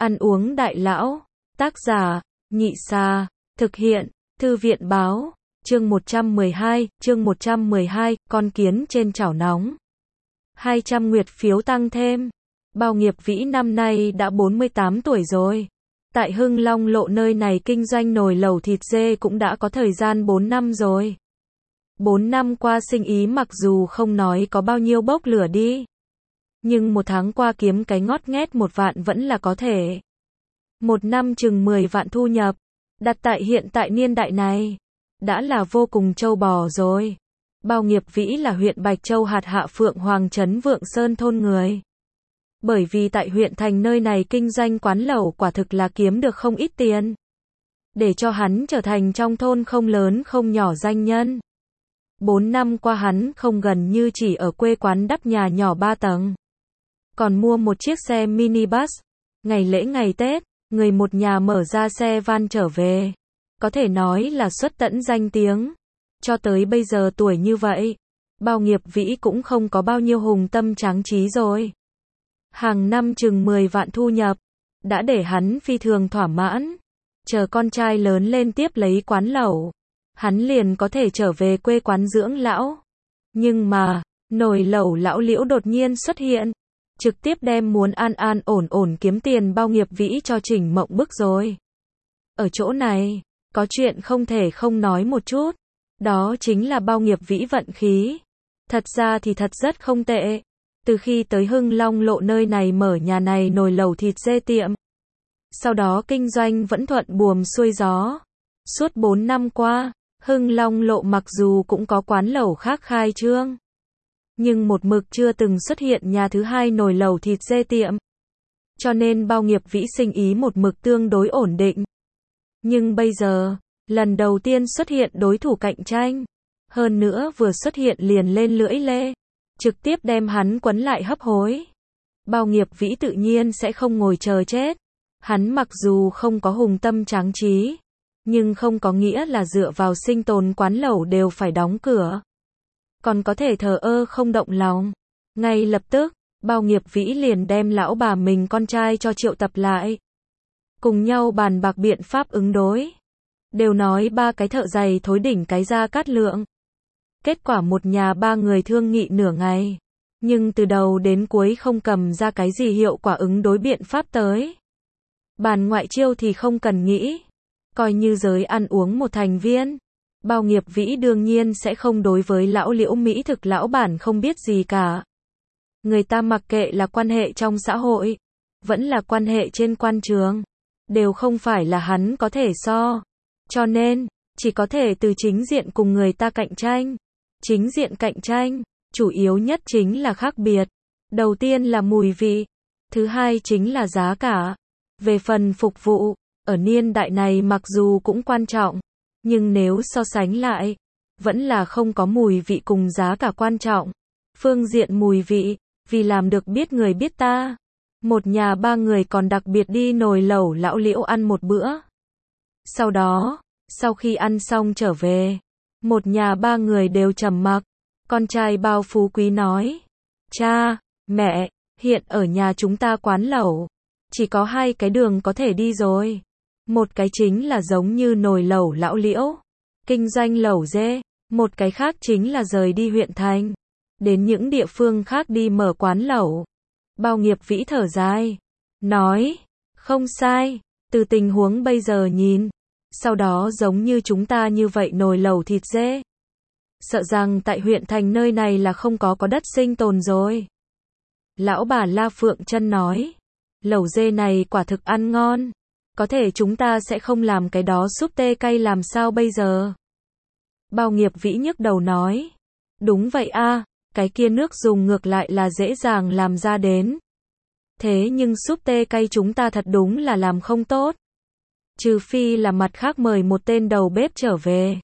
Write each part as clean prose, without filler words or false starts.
Ăn uống đại lão. Tác giả, Nhị Xà. Thực hiện, Thư viện báo. Chương 112, con kiến trên chảo nóng. 200 nguyệt phiếu tăng thêm. Bao Nghiệp Vĩ năm nay đã 48 tuổi rồi. Tại Hưng Long Lộ nơi này kinh doanh nồi lẩu thịt dê cũng đã có thời gian 4 năm rồi. 4 năm qua sinh ý mặc dù không nói có bao nhiêu bốc lửa đi, nhưng một tháng qua kiếm cái ngót nghét 1 vạn vẫn là có thể. Một năm chừng 10 vạn thu nhập, đặt tại hiện tại niên đại này, đã là vô cùng trâu bò rồi. Bao Nghiệp Vĩ là huyện Bạch Châu hạt hạ Phượng Hoàng trấn Vượng Sơn thôn người. Bởi vì tại huyện thành nơi này kinh doanh quán lẩu quả thực là kiếm được không ít tiền, để cho hắn trở thành trong thôn không lớn không nhỏ danh nhân. 4 năm qua hắn không gần như chỉ ở quê quán đắp nhà nhỏ 3 tầng, còn mua một chiếc xe minibus. Ngày lễ ngày Tết, người một nhà mở ra xe van trở về, có thể nói là xuất tận danh tiếng. Cho tới bây giờ tuổi như vậy, Bao Nghiệp Vĩ cũng không có bao nhiêu hùng tâm tráng trí rồi. Hàng năm chừng 10 vạn thu nhập, đã để hắn phi thường thỏa mãn. Chờ con trai lớn lên tiếp lấy quán lẩu, hắn liền có thể trở về quê quán dưỡng lão. Nhưng mà, nồi lẩu lão Liễu đột nhiên xuất hiện, trực tiếp đem muốn an an ổn ổn kiếm tiền Bao Nghiệp Vĩ cho chỉnh mộng bức rồi. Ở chỗ này, có chuyện không thể không nói một chút, đó chính là Bao Nghiệp Vĩ vận khí. Thật ra thì thật rất không tệ. Từ khi tới Hưng Long Lộ nơi này mở nhà này nồi lẩu thịt dê tiệm, sau đó kinh doanh vẫn thuận buồm xuôi gió. Suốt 4 năm qua, Hưng Long Lộ mặc dù cũng có quán lẩu khác khai trương, nhưng một mực chưa từng xuất hiện nhà thứ hai nồi lẩu thịt dê tiệm. Cho nên Bao Nghiệp Vĩ sinh ý một mực tương đối ổn định. Nhưng bây giờ, lần đầu tiên xuất hiện đối thủ cạnh tranh, hơn nữa vừa xuất hiện liền lên lưỡi lê, trực tiếp đem hắn quấn lại hấp hối. Bao Nghiệp Vĩ tự nhiên sẽ không ngồi chờ chết. Hắn mặc dù không có hùng tâm tráng trí, nhưng không có nghĩa là dựa vào sinh tồn quán lẩu đều phải đóng cửa, còn có thể thờ ơ không động lòng. Ngay lập tức, Bao Nghiệp Vĩ liền đem lão bà mình con trai cho triệu tập lại, cùng nhau bàn bạc biện pháp ứng đối. Đều nói 3 cái thợ giày thối đỉnh cái Gia Cát Lượng. Kết quả một nhà 3 người thương nghị nửa ngày, nhưng từ đầu đến cuối không cầm ra cái gì hiệu quả ứng đối biện pháp tới. Bàn ngoại chiêu thì không cần nghĩ, coi như giới ăn uống một thành viên, Bao Nghiệp Vĩ đương nhiên sẽ không đối với lão Liễu mỹ thực lão bản không biết gì cả. Người ta mặc kệ là quan hệ trong xã hội, vẫn là quan hệ trên quan trường, đều không phải là hắn có thể so. Cho nên, chỉ có thể từ chính diện cùng người ta cạnh tranh. Chính diện cạnh tranh, chủ yếu nhất chính là khác biệt. Đầu tiên là mùi vị, thứ hai chính là giá cả. Về phần phục vụ, ở niên đại này mặc dù cũng quan trọng, nhưng nếu so sánh lại, vẫn là không có mùi vị cùng giá cả quan trọng. Phương diện mùi vị, vì làm được biết người biết ta, một nhà 3 người còn đặc biệt đi nồi lẩu lão Liễu ăn một bữa. Sau đó, sau khi ăn xong trở về, một nhà 3 người đều trầm mặc. Con trai Bao Phú Quý nói: "Cha, mẹ, hiện ở nhà chúng ta quán lẩu, chỉ có 2 cái đường có thể đi rồi. Một cái chính là giống như nồi lẩu lão Liễu, kinh doanh lẩu dê, một cái khác chính là rời đi huyện thành, đến những địa phương khác đi mở quán lẩu." Bao Nghiệp Vĩ thở dài, nói: "Không sai, từ tình huống bây giờ nhìn, sau đó giống như chúng ta như vậy nồi lẩu thịt dê, sợ rằng tại huyện thành nơi này là không có đất sinh tồn rồi." Lão bà La Phượng Trân nói: "Lẩu dê này quả thực ăn ngon, có thể chúng ta sẽ không làm cái đó súp tê cay làm sao bây giờ?" Bao Nghiệp Vĩ nhức đầu nói: "Đúng vậy a, cái kia nước dùng ngược lại là dễ dàng làm ra đến. Thế nhưng súp tê cay chúng ta thật đúng là làm không tốt. Trừ phi là mặt khác mời một tên đầu bếp trở về.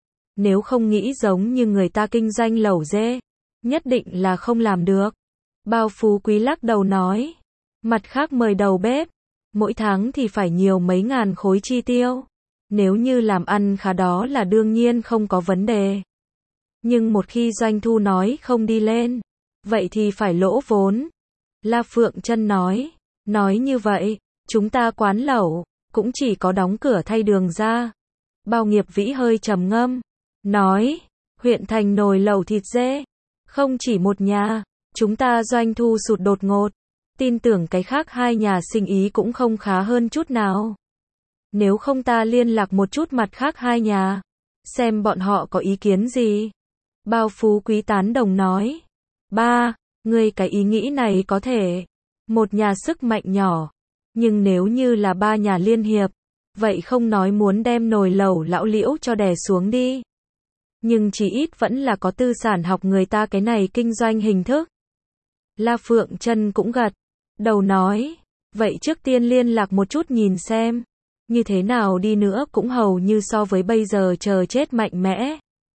Nếu không nghĩ giống như người ta kinh doanh lẩu dê, nhất định là không làm được." Bao Phú Quý lắc đầu nói: "Mặt khác mời đầu bếp, mỗi tháng thì phải nhiều mấy ngàn khối chi tiêu. Nếu như làm ăn khá đó là đương nhiên không có vấn đề. Nhưng một khi doanh thu nói không đi lên, vậy thì phải lỗ vốn." La Phượng Trân nói như vậy, Chúng ta quán lẩu, cũng chỉ có đóng cửa thay đường ra. Bao Nghiệp Vĩ hơi trầm ngâm, nói, huyện thành nồi lẩu thịt dê, không chỉ một nhà, chúng ta doanh thu sụt đột ngột, tin tưởng cái khác hai nhà sinh ý cũng không khá hơn chút nào. Nếu không ta liên lạc một chút mặt khác hai nhà, xem bọn họ có ý kiến gì. Bao Phú Quý tán đồng nói, ba, ngươi cái ý nghĩ này có thể, một nhà sức mạnh nhỏ, nhưng nếu như là ba nhà liên hiệp, vậy không nói muốn đem nồi lẩu lão Liễu cho đè xuống đi. Nhưng chỉ ít vẫn là có tư sản học người ta cái này kinh doanh hình thức. La Phượng Trân cũng gật đầu nói, vậy trước tiên liên lạc một chút nhìn xem, như thế nào đi nữa cũng hầu như so với bây giờ chờ chết mạnh mẽ.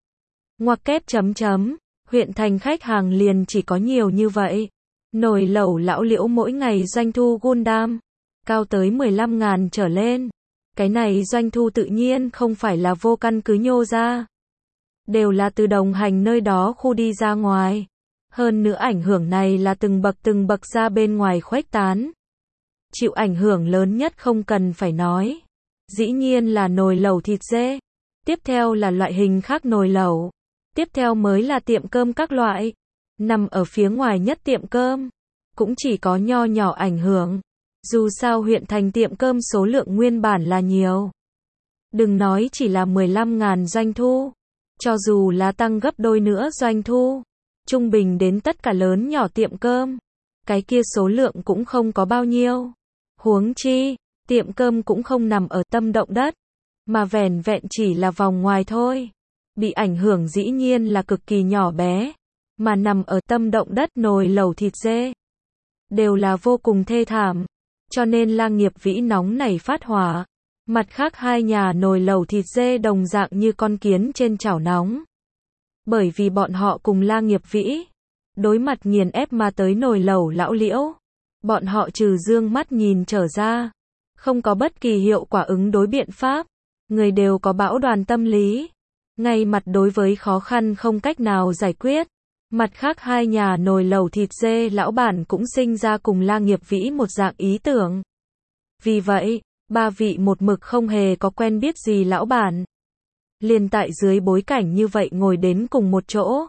Ngoặc kép chấm chấm, huyện thành khách hàng liền chỉ có nhiều như vậy. Nồi lẩu lão Liễu mỗi ngày doanh thu Gundam cao tới 15.000 trở lên. Cái này doanh thu tự nhiên không phải là vô căn cứ nhô ra, đều là từ đồng hành nơi đó khu đi ra ngoài. Hơn nữa ảnh hưởng này là từng bậc ra bên ngoài khuếch tán. Chịu ảnh hưởng lớn nhất không cần phải nói, dĩ nhiên là nồi lẩu thịt dê. Tiếp theo là loại hình khác nồi lẩu. Tiếp theo mới là tiệm cơm các loại. Nằm ở phía ngoài nhất tiệm cơm, cũng chỉ có nho nhỏ ảnh hưởng. Dù sao huyện thành tiệm cơm số lượng nguyên bản là nhiều. Đừng nói chỉ là 15.000 doanh thu. Cho dù là tăng gấp đôi nữa doanh thu, trung bình đến tất cả lớn nhỏ tiệm cơm, cái kia số lượng cũng không có bao nhiêu. Huống chi, tiệm cơm cũng không nằm ở tâm động đất, mà vẻn vẹn chỉ là vòng ngoài thôi. Bị ảnh hưởng dĩ nhiên là cực kỳ nhỏ bé, mà nằm ở tâm động đất nồi lẩu thịt dê đều là vô cùng thê thảm. Cho nên La Nghiệp Vĩ nóng nảy phát hỏa. Mặt khác hai nhà nồi lẩu thịt dê đồng dạng như con kiến trên chảo nóng. Bởi vì bọn họ cùng La Nghiệp Vĩ đối mặt nghiền ép mà tới nồi lẩu lão Liễu, bọn họ trừ dương mắt nhìn trở ra, không có bất kỳ hiệu quả ứng đối biện pháp. Người đều có bão đoàn tâm lý, ngay mặt đối với khó khăn không cách nào giải quyết. Mặt khác hai nhà nồi lẩu thịt dê lão bản cũng sinh ra cùng La Nghiệp Vĩ một dạng ý tưởng. Vì vậy, ba vị một mực không hề có quen biết gì lão bản, liền tại dưới bối cảnh như vậy ngồi đến cùng một chỗ.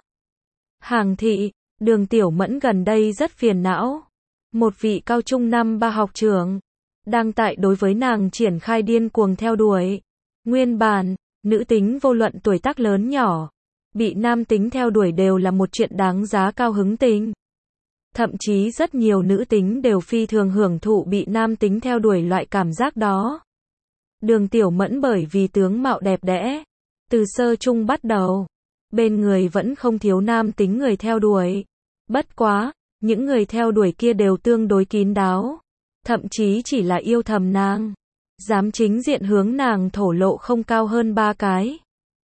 Hàng thị, Đường Tiểu Mẫn gần đây rất phiền não. Một vị cao trung năm 3 học trưởng đang tại đối với nàng triển khai điên cuồng theo đuổi. Nguyên bản, nữ tính vô luận tuổi tác lớn nhỏ, bị nam tính theo đuổi đều là một chuyện đáng giá cao hứng tình. Thậm chí rất nhiều nữ tính đều phi thường hưởng thụ bị nam tính theo đuổi loại cảm giác đó. Đường Tiểu Mẫn bởi vì tướng mạo đẹp đẽ, từ sơ chung bắt đầu, bên người vẫn không thiếu nam tính người theo đuổi. Bất quá, những người theo đuổi kia đều tương đối kín đáo, thậm chí chỉ là yêu thầm nàng, dám chính diện hướng nàng thổ lộ không cao hơn 3 cái.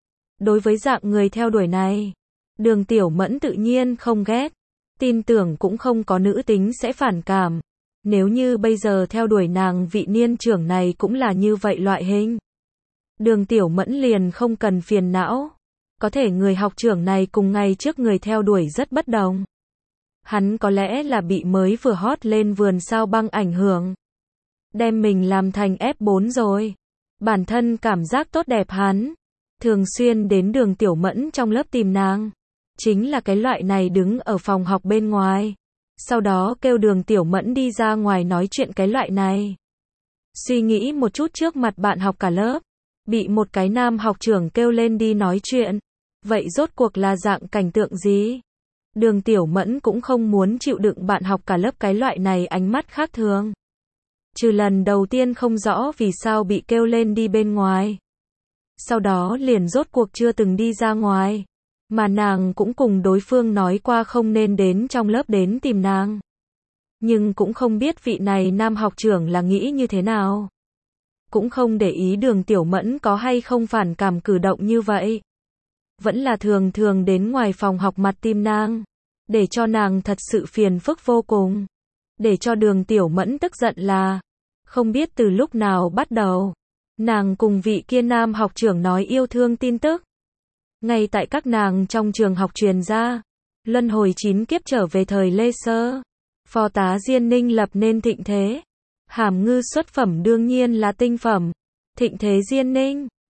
Đối với dạng người theo đuổi này, Đường Tiểu Mẫn tự nhiên không ghét, tin tưởng cũng không có nữ tính sẽ phản cảm. Nếu như bây giờ theo đuổi nàng vị niên trưởng này cũng là như vậy loại hình, Đường Tiểu Mẫn liền không cần phiền não. Có thể người học trưởng này cùng ngày trước người theo đuổi rất bất đồng. Hắn có lẽ là bị mới vừa hot lên vườn sao băng ảnh hưởng, đem mình làm thành F4 rồi. Bản thân cảm giác tốt đẹp hắn thường xuyên đến Đường Tiểu Mẫn trong lớp tìm nàng, chính là cái loại này đứng ở phòng học bên ngoài, sau đó kêu Đường Tiểu Mẫn đi ra ngoài nói chuyện cái loại này. Suy nghĩ một chút, trước mặt bạn học cả lớp, bị một cái nam học trưởng kêu lên đi nói chuyện, vậy rốt cuộc là dạng cảnh tượng gì? Đường Tiểu Mẫn cũng không muốn chịu đựng bạn học cả lớp cái loại này ánh mắt khác thường. Trừ lần đầu tiên không rõ vì sao bị kêu lên đi bên ngoài, sau đó liền rốt cuộc chưa từng đi ra ngoài, mà nàng cũng cùng đối phương nói qua không nên đến trong lớp đến tìm nàng. Nhưng cũng không biết vị này nam học trưởng là nghĩ như thế nào. Cũng không để ý Đường Tiểu Mẫn có hay không phản cảm cử động như vậy. Vẫn là thường thường đến ngoài phòng học mặt tìm nàng, để cho nàng thật sự phiền phức vô cùng. Để cho Đường Tiểu Mẫn tức giận là, không biết từ lúc nào bắt đầu, nàng cùng vị kia nam học trưởng nói yêu thương tin tức. Ngay tại các nàng trong trường học truyền ra, luân hồi 9 kiếp trở về thời Lê Sơ, phò tá Diên Ninh lập nên thịnh thế. Hàm ngư xuất phẩm đương nhiên là tinh phẩm. Thịnh Thế Diên Ninh